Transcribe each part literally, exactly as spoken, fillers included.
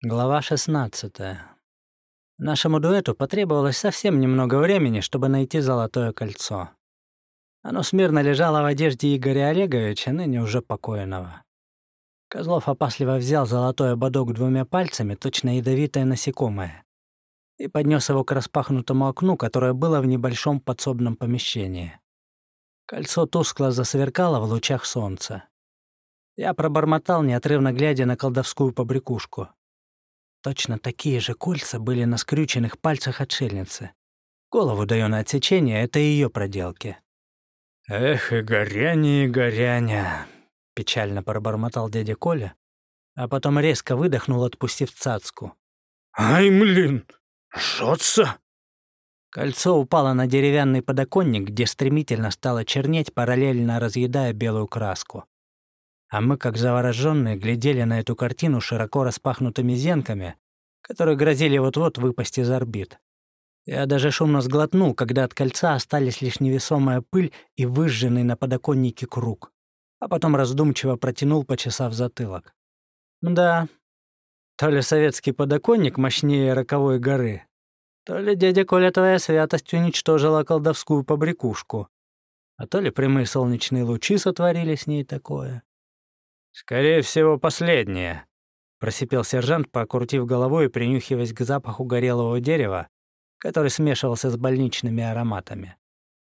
Глава шестнадцатая. Нашему дуэту потребовалось совсем немного времени, чтобы найти золотое кольцо. Оно смирно лежало в одежде Игоря Олеговича, ныне уже покойного. Козлов опасливо взял золотой ободок двумя пальцами, точно ядовитое насекомое, и поднес его к распахнутому окну, которое было в небольшом подсобном помещении. Кольцо тускло засверкало в лучах солнца. Я пробормотал, неотрывно глядя на колдовскую побрякушку. Точно такие же кольца были на скрюченных пальцах отшельницы. Голову даю на отсечение, это ее проделки. «Эх, и горяне, и горяне!» — печально пробормотал дядя Коля, а потом резко выдохнул, отпустив цацку. «Ай, млин, жжется!» Кольцо упало на деревянный подоконник, где стремительно стало чернеть, параллельно разъедая белую краску. А мы, как завороженные, глядели на эту картину широко распахнутыми зенками, которые грозили вот-вот выпасть из орбит. Я даже шумно сглотнул, когда от кольца остались лишь невесомая пыль и выжженный на подоконнике круг, а потом раздумчиво протянул, почесав затылок. Да, то ли советский подоконник мощнее роковой горы, то ли дядя Коля твоя святость уничтожила колдовскую побрякушку, а то ли прямые солнечные лучи сотворили с ней такое. «Скорее всего, последнее», — просипел сержант, покрутив головой и принюхиваясь к запаху горелого дерева, который смешивался с больничными ароматами.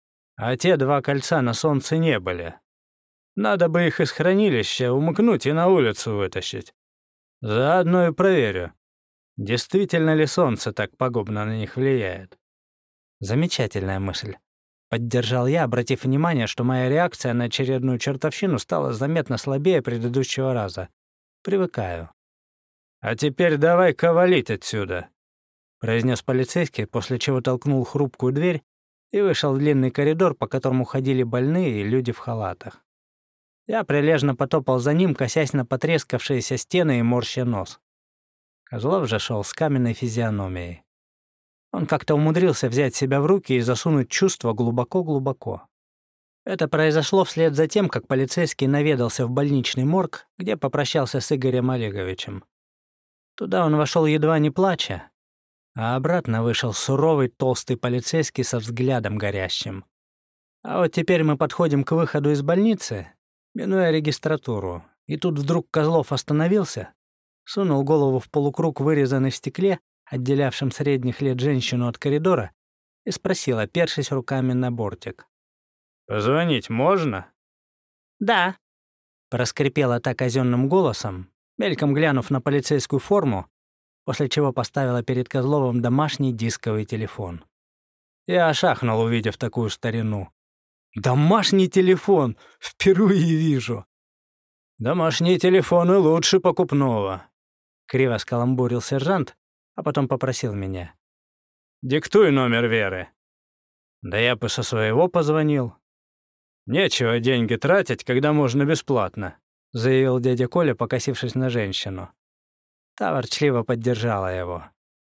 «А те два кольца на солнце не были. Надо бы их из хранилища умыкнуть и на улицу вытащить. Заодно и проверю, действительно ли солнце так пагубно на них влияет». «Замечательная мысль», — поддержал я, обратив внимание, что моя реакция на очередную чертовщину стала заметно слабее предыдущего раза. Привыкаю. «А теперь давай-ка валить отсюда», — произнес полицейский, после чего толкнул хрупкую дверь и вышел в длинный коридор, по которому ходили больные и люди в халатах. Я прилежно потопал за ним, косясь на потрескавшиеся стены и морща нос. Козлов же шел с каменной физиономией. Он как-то умудрился взять себя в руки и засунуть чувства глубоко-глубоко. Это произошло вслед за тем, как полицейский наведался в больничный морг, где попрощался с Игорем Олеговичем. Туда он вошел едва не плача, а обратно вышел суровый толстый полицейский со взглядом горящим. А вот теперь мы подходим к выходу из больницы, минуя регистратуру, и тут вдруг Козлов остановился, сунул голову в полукруг, вырезанный в стекле, отделявшим средних лет женщину от коридора, и спросил, опершись руками на бортик. «Позвонить можно?» «Да», — проскрипела та казенным голосом, мельком глянув на полицейскую форму, после чего поставила перед Козловым домашний дисковый телефон. Я ошахнул, увидев такую старину. «Домашний телефон! Впервые вижу!» «Домашние телефоны лучше покупного», — криво скаламбурил сержант, а потом попросил меня. «Диктуй номер Веры». Да я бы со своего позвонил. «Нечего деньги тратить, когда можно бесплатно», — заявил дядя Коля, покосившись на женщину. Та ворчливо поддержала его.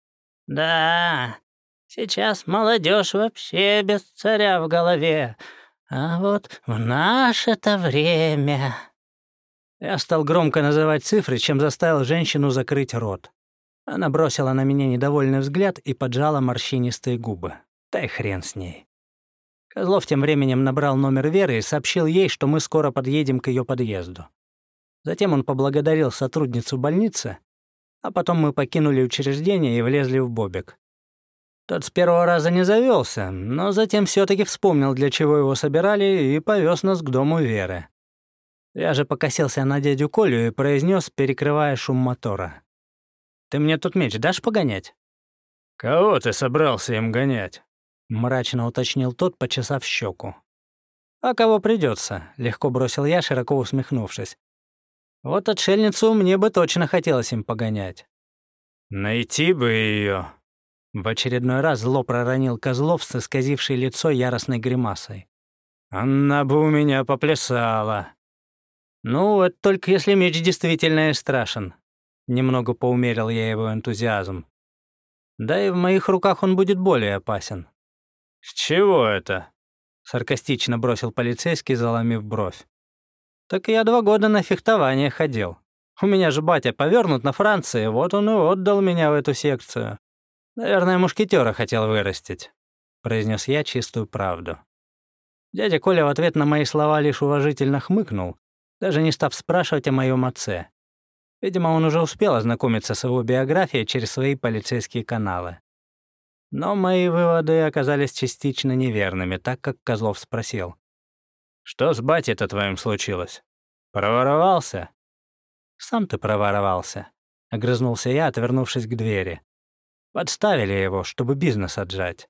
«Да, сейчас молодежь вообще без царя в голове, а вот в наше-то время...» Я стал громко называть цифры, чем заставил женщину закрыть рот. Она бросила на меня недовольный взгляд и поджала морщинистые губы. Да и хрен с ней. Козлов тем временем набрал номер Веры и сообщил ей, что мы скоро подъедем к ее подъезду. Затем он поблагодарил сотрудницу больницы, а потом мы покинули учреждение и влезли в бобик. Тот с первого раза не завелся, но затем все-таки вспомнил, для чего его собирали, и повез нас к дому Веры. Я же покосился на дядю Колю и произнес, перекрывая шум мотора. «Ты мне тут меч дашь погонять?» «Кого ты собрался им гонять?» — мрачно уточнил тот, почесав щеку. «А кого придется? Легко бросил я, широко усмехнувшись. «Вот отшельницу мне бы точно хотелось им погонять». «Найти бы ее. В очередной раз зло проронил Козлов с исказившей лицо яростной гримасой. «Она бы у меня поплясала». «Ну, это только если меч действительно и страшен». Немного поумерил я его энтузиазм. Да и в моих руках он будет более опасен. «С чего это?» — саркастично бросил полицейский, заломив бровь. «Так я два года на фехтование ходил». У меня же батя повёрнут на Франции, вот он и отдал меня в эту секцию. Наверное, мушкетёра хотел вырастить», — произнес я чистую правду. Дядя Коля в ответ на мои слова лишь уважительно хмыкнул, даже не став спрашивать о моем отце. Видимо, он уже успел ознакомиться с его биографией через свои полицейские каналы. Но мои выводы оказались частично неверными, так как Козлов спросил: «Что с батей-то твоим случилось? Проворовался?» «Сам ты проворовался», — огрызнулся я, отвернувшись к двери. «Подставили его, чтобы бизнес отжать».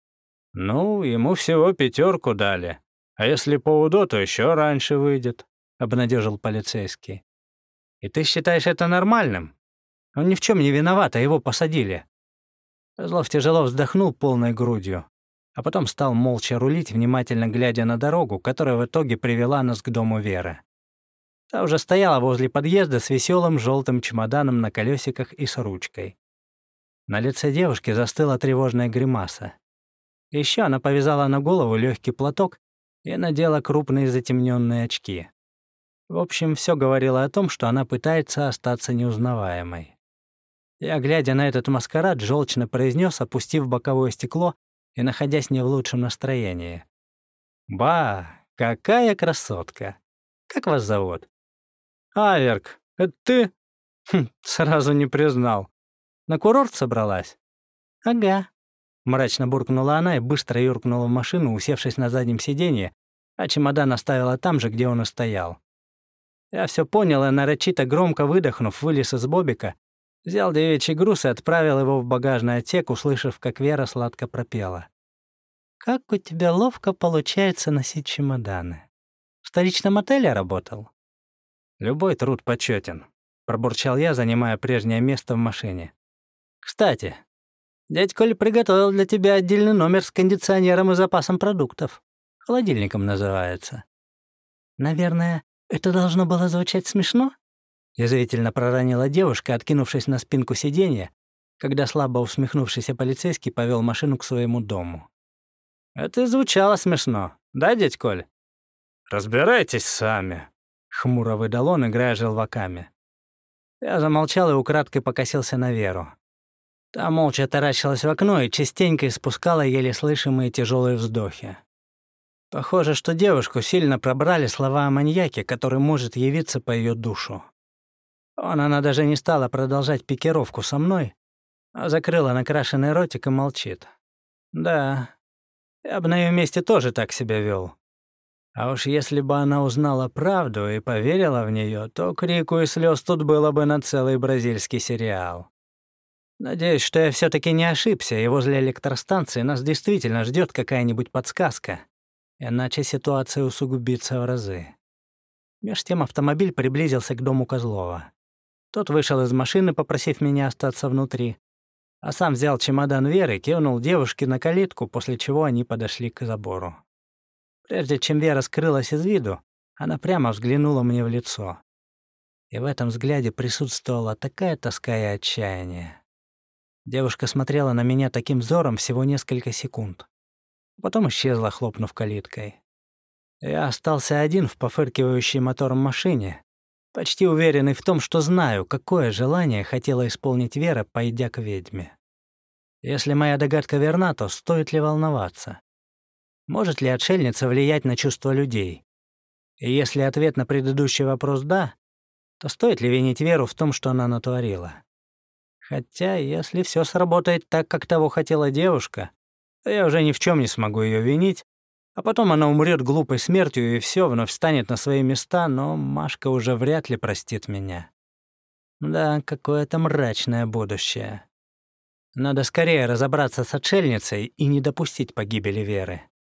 «Ну, ему всего пятерку дали. А если по УДО, то еще раньше выйдет», — обнадежил полицейский. «И ты считаешь это нормальным? Он ни в чем не виноват, а его посадили». Козлов тяжело вздохнул полной грудью, а потом стал молча рулить, внимательно глядя на дорогу, которая в итоге привела нас к дому Веры. Та уже стояла возле подъезда с веселым желтым чемоданом на колесиках и с ручкой. На лице девушки застыла тревожная гримаса. Еще она повязала на голову легкий платок и надела крупные затемненные очки. В общем, все говорило о том, что она пытается остаться неузнаваемой. Я, глядя на этот маскарад, желчно произнес, опустив боковое стекло и находясь не в лучшем настроении: «Ба, какая красотка! Как вас зовут?» «Аверк, это ты?» «Хм, сразу не признал. На курорт собралась?» «Ага», — мрачно буркнула она и быстро юркнула в машину, усевшись на заднем сиденье, а чемодан оставила там же, где он и стоял. Я все понял и, нарочито громко выдохнув, вылез из бобика, взял девичий груз и отправил его в багажный отсек, услышав, как Вера сладко пропела: «Как у тебя ловко получается носить чемоданы. В столичном отеле работал?» «Любой труд почетен», — пробурчал я, занимая прежнее место в машине. «Кстати, дядь Коля приготовил для тебя отдельный номер с кондиционером и запасом продуктов. Холодильником называется». «Наверное, это должно было звучать смешно?» — язвительно проронила девушка, откинувшись на спинку сиденья, когда слабо усмехнувшийся полицейский повел машину к своему дому. «Это и звучало смешно, да, дядь Коль?» «Разбирайтесь сами», — хмуро выдал он, играя желваками. Я замолчал и украдкой покосился на Веру. Та молча таращилась в окно и частенько испускала еле слышимые тяжелые вздохи. Похоже, что девушку сильно пробрали слова о маньяке, который может явиться по ее душу. Он, она даже не стала продолжать пикировку со мной, а закрыла накрашенный ротик и молчит. Да, я бы на ее месте тоже так себя вел. А уж если бы она узнала правду и поверила в нее, то крику и слез тут было бы на целый бразильский сериал. Надеюсь, что я все таки не ошибся, и возле электростанции нас действительно ждет какая-нибудь подсказка, иначе ситуация усугубится в разы. Меж тем автомобиль приблизился к дому Козлова. Тот вышел из машины, попросив меня остаться внутри, а сам взял чемодан Веры, кивнул девушке на калитку, после чего они подошли к забору. Прежде чем Вера скрылась из виду, она прямо взглянула мне в лицо. И в этом взгляде присутствовала такая тоска и отчаяние. Девушка смотрела на меня таким взором всего несколько секунд. Потом исчезла, хлопнув калиткой. Я остался один в пофыркивающей мотором машине, почти уверенный в том, что знаю, какое желание хотела исполнить Вера, пойдя к ведьме. Если моя догадка верна, то стоит ли волноваться? Может ли отшельница влиять на чувства людей? И если ответ на предыдущий вопрос «да», то стоит ли винить Веру в том, что она натворила? Хотя, если все сработает так, как того хотела девушка, то я уже ни в чем не смогу ее винить, а потом она умрет глупой смертью, и все вновь встанет на свои места, но Машка уже вряд ли простит меня. Да, какое-то мрачное будущее. Надо скорее разобраться с отшельницей и не допустить погибели Веры.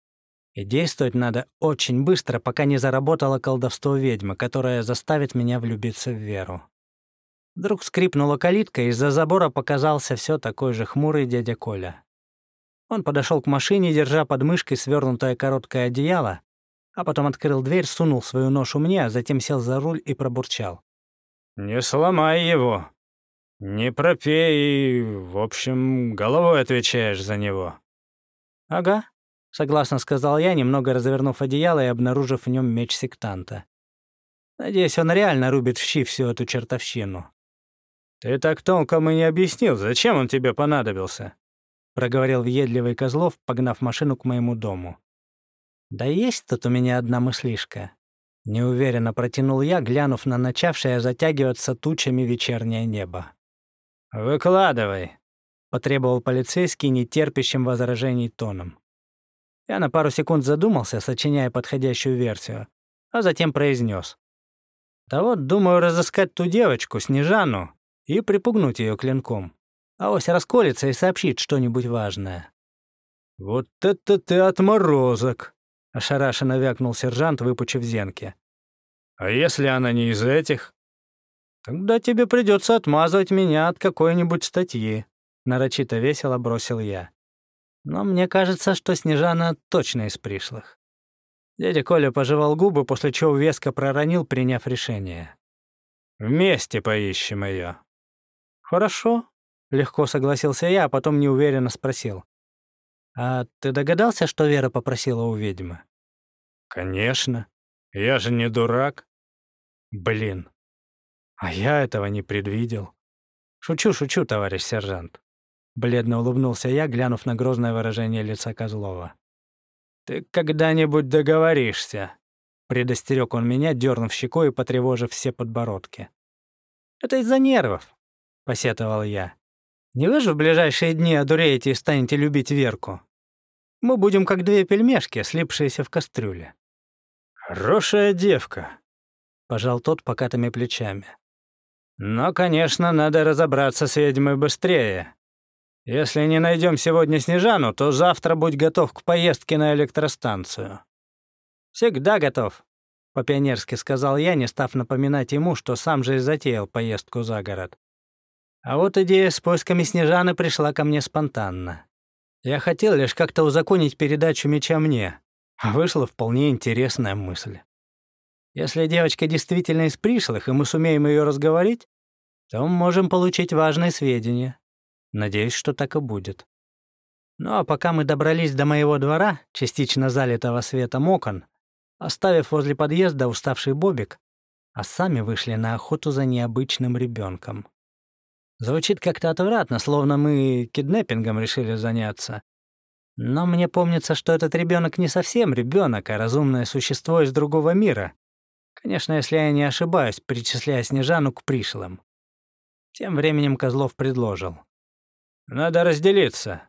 И действовать надо очень быстро, пока не заработало колдовство ведьмы, которое заставит меня влюбиться в Веру. Вдруг скрипнула калитка, и из-за забора показался все такой же хмурый дядя Коля. Он подошел к машине, держа под мышкой свернутое короткое одеяло, а потом открыл дверь, сунул свою ношу мне, а затем сел за руль и пробурчал: «Не сломай его. Не пропей, и, в общем, головой отвечаешь за него». «Ага», — согласно сказал я, немного развернув одеяло и обнаружив в нем меч сектанта. Надеюсь, он реально рубит в щи всю эту чертовщину. «Ты так толком и не объяснил, зачем он тебе понадобился?» — проговорил въедливый Козлов, погнав машину к моему дому. «Да есть тут у меня одна мыслишка». Неуверенно протянул я, глянув на начавшее затягиваться тучами вечернее небо. «Выкладывай», — потребовал полицейский нетерпящим возражений тоном. Я на пару секунд задумался, сочиняя подходящую версию, а затем произнес: «Да вот, думаю разыскать ту девочку, Снежану, и припугнуть ее клинком. Авось расколется и сообщит что-нибудь важное». «Вот это ты отморозок!» — ошарашенно вякнул сержант, выпучив зенки. «А если она не из этих?» «Тогда тебе придется отмазывать меня от какой-нибудь статьи», — нарочито весело бросил я. «Но мне кажется, что Снежана точно из пришлых». Дядя Коля пожевал губы, после чего веско проронил, приняв решение: «Вместе поищем ее». «Хорошо», — легко согласился я, а потом неуверенно спросил: «А ты догадался, что Вера попросила у ведьмы?» «Конечно. Я же не дурак». «Блин, а я этого не предвидел». «Шучу, шучу, товарищ сержант». Бледно улыбнулся я, глянув на грозное выражение лица Козлова. «Ты когда-нибудь договоришься», — предостерег он меня, дернув щекой и потревожив все подбородки. «Это из-за нервов», — посетовал я. «Не вы же в ближайшие дни одуреете и станете любить Верку? Мы будем как две пельмешки, слипшиеся в кастрюле». «Хорошая девка», — пожал тот покатыми плечами. «Но, конечно, надо разобраться с ведьмой быстрее. Если не найдем сегодня Снежану, то завтра будь готов к поездке на электростанцию». «Всегда готов», — по-пионерски сказал я, не став напоминать ему, что сам же и затеял поездку за город. А вот идея с поисками Снежаны пришла ко мне спонтанно. Я хотел лишь как-то узаконить передачу меча мне, а вышла вполне интересная мысль. Если девочка действительно из пришлых, и мы сумеем ее разговорить, то можем получить важные сведения. Надеюсь, что так и будет. Ну а пока мы добрались до моего двора, частично залитого светом окон, оставив возле подъезда уставший Бобик, а сами вышли на охоту за необычным ребенком. Звучит как-то отвратно, словно мы киднеппингом решили заняться. Но мне помнится, что этот ребенок не совсем ребенок, а разумное существо из другого мира. Конечно, если я не ошибаюсь, причисляя Снежану к пришлым. Тем временем Козлов предложил: «Надо разделиться.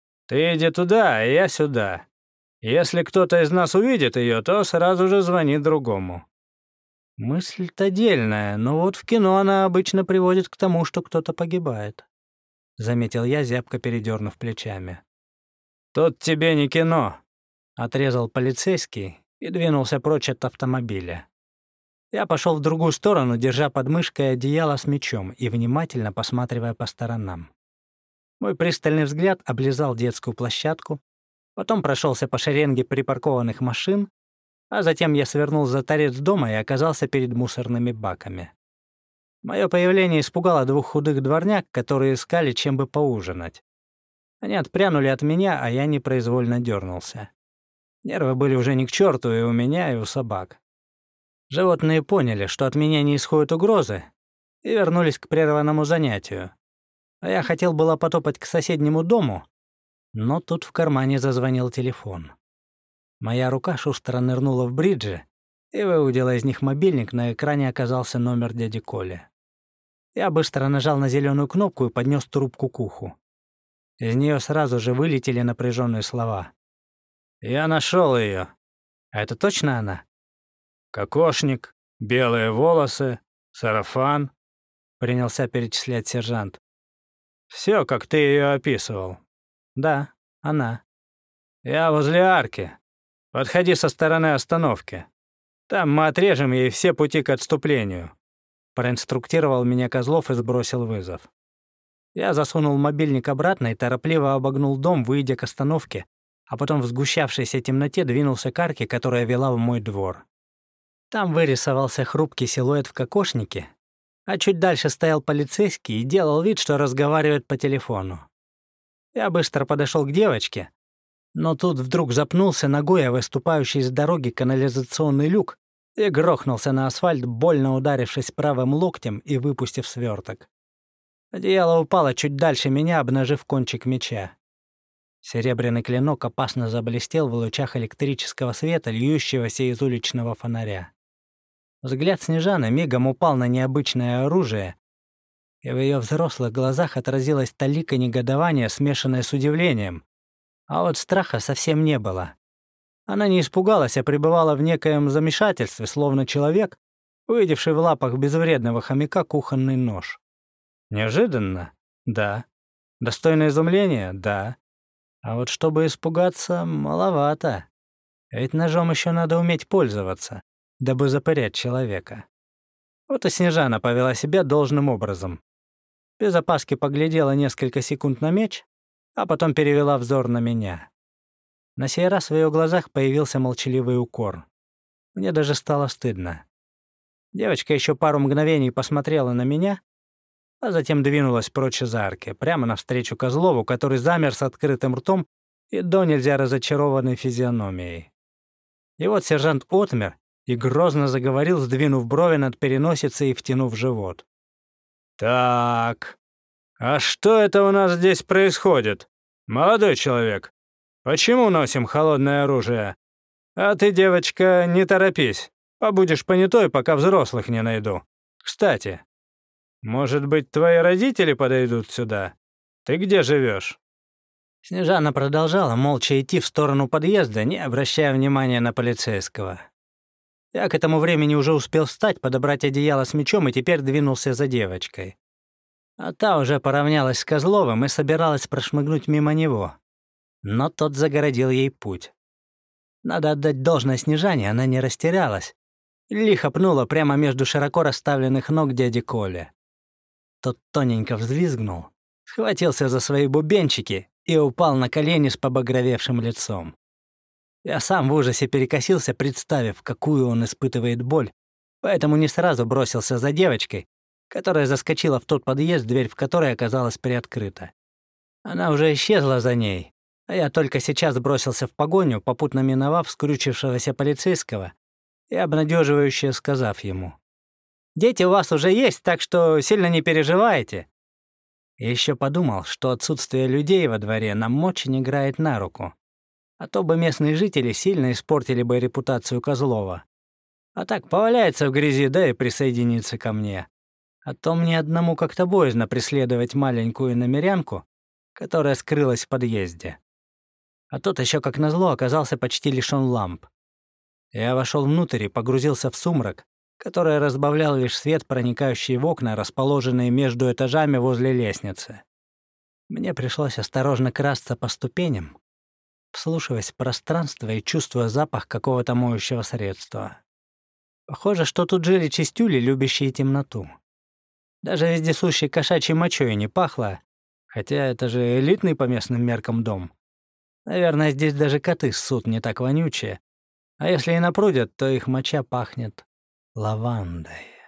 Ты иди туда, а я сюда. Если кто-то из нас увидит ее, то сразу же звони другому». «Мысль-то дельная, но вот в кино она обычно приводит к тому, что кто-то погибает», — заметил я, зябко передернув плечами. «Тут тебе не кино», — отрезал полицейский и двинулся прочь от автомобиля. Я пошел в другую сторону, держа под мышкой одеяло с мечом и внимательно посматривая по сторонам. Мой пристальный взгляд облизал детскую площадку, потом прошелся по шеренге припаркованных машин, а затем я свернул за торец дома и оказался перед мусорными баками. Мое появление испугало двух худых дворняг, которые искали, чем бы поужинать. Они отпрянули от меня, а я непроизвольно дернулся. Нервы были уже ни к черту и у меня, и у собак. Животные поняли, что от меня не исходят угрозы, и вернулись к прерванному занятию. А я хотел было потопать к соседнему дому, но тут в кармане зазвонил телефон. Моя рука шустро нырнула в бриджи и выудила из них мобильник, на экране оказался номер дяди Коли. Я быстро нажал на зеленую кнопку и поднес трубку к уху. Из нее сразу же вылетели напряженные слова. «Я нашел ее. А это точно она?» «Кокошник, белые волосы, сарафан», — принялся перечислять сержант. «Все, как ты ее описывал». «Да, она». «Я возле арки. Подходи со стороны остановки. Там мы отрежем ей все пути к отступлению», — проинструктировал меня Козлов и сбросил вызов. Я засунул мобильник обратно и торопливо обогнул дом, выйдя к остановке, а потом в сгущавшейся темноте двинулся к арке, которая вела в мой двор. Там вырисовался хрупкий силуэт в кокошнике, а чуть дальше стоял полицейский и делал вид, что разговаривает по телефону. Я быстро подошел к девочке, но тут вдруг запнулся ногой о выступающий с дороги канализационный люк и грохнулся на асфальт, больно ударившись правым локтем и выпустив сверток. Одеяло упало чуть дальше меня, обнажив кончик меча. Серебряный клинок опасно заблестел в лучах электрического света, льющегося из уличного фонаря. Взгляд Снежаны мигом упал на необычное оружие, и в ее взрослых глазах отразилась талика негодования, смешанная с удивлением. А вот страха совсем не было. Она не испугалась, а пребывала в некоем замешательстве, словно человек, увидевший в лапах безвредного хомяка кухонный нож. Неожиданно? Да. Достойно изумления? Да. А вот чтобы испугаться, маловато. Ведь ножом еще надо уметь пользоваться, дабы запырять человека. Вот и Снежана повела себя должным образом. Без опаски поглядела несколько секунд на меч, а потом перевела взор на меня. На сей раз в ее глазах появился молчаливый укор. Мне даже стало стыдно. Девочка еще пару мгновений посмотрела на меня, а затем двинулась прочь из арки, прямо навстречу Козлову, который замер с открытым ртом и до нельзя разочарованной физиономией. И вот сержант отмер и грозно заговорил, сдвинув брови над переносицей и втянув живот. «Так, а что это у нас здесь происходит? Молодой человек, почему носим холодное оружие? А ты, девочка, не торопись, побудешь понятой, пока взрослых не найду. Кстати, может быть, твои родители подойдут сюда? Ты где живешь?» Снежана продолжала молча идти в сторону подъезда, не обращая внимания на полицейского. Я к этому времени уже успел встать, подобрать одеяло с мечом и теперь двинулся за девочкой. А та уже поравнялась с Козловым и собиралась прошмыгнуть мимо него. Но тот загородил ей путь. Надо отдать должное Снежане, она не растерялась. Лихо пнула прямо между широко расставленных ног дяди Коля. Тот тоненько взвизгнул, схватился за свои бубенчики и упал на колени с побагровевшим лицом. Я сам в ужасе перекосился, представив, какую он испытывает боль, поэтому не сразу бросился за девочкой, которая заскочила в тот подъезд, дверь в которой оказалась приоткрыта. Она уже исчезла за ней, а я только сейчас бросился в погоню, попутно миновав скрючившегося полицейского и обнадеживающе сказав ему: «Дети у вас уже есть, так что сильно не переживайте». И еще подумал, что отсутствие людей во дворе нам очень играет на руку. А то бы местные жители сильно испортили бы репутацию Козлова. А так поваляется в грязи, да и присоединится ко мне. А то мне одному как-то боязно преследовать маленькую иномерянку, которая скрылась в подъезде. А тот еще как назло оказался почти лишён ламп. Я вошел внутрь и погрузился в сумрак, который разбавлял лишь свет, проникающий в окна, расположенные между этажами возле лестницы. Мне пришлось осторожно красться по ступеням, вслушиваясь в пространство и чувствуя запах какого-то моющего средства. Похоже, что тут жили чистюли, любящие темноту. Даже вездесущей кошачьей мочой не пахло, хотя это же элитный по местным меркам дом. Наверное, здесь даже коты ссут не так вонючие, а если и напрудят, то их моча пахнет лавандой.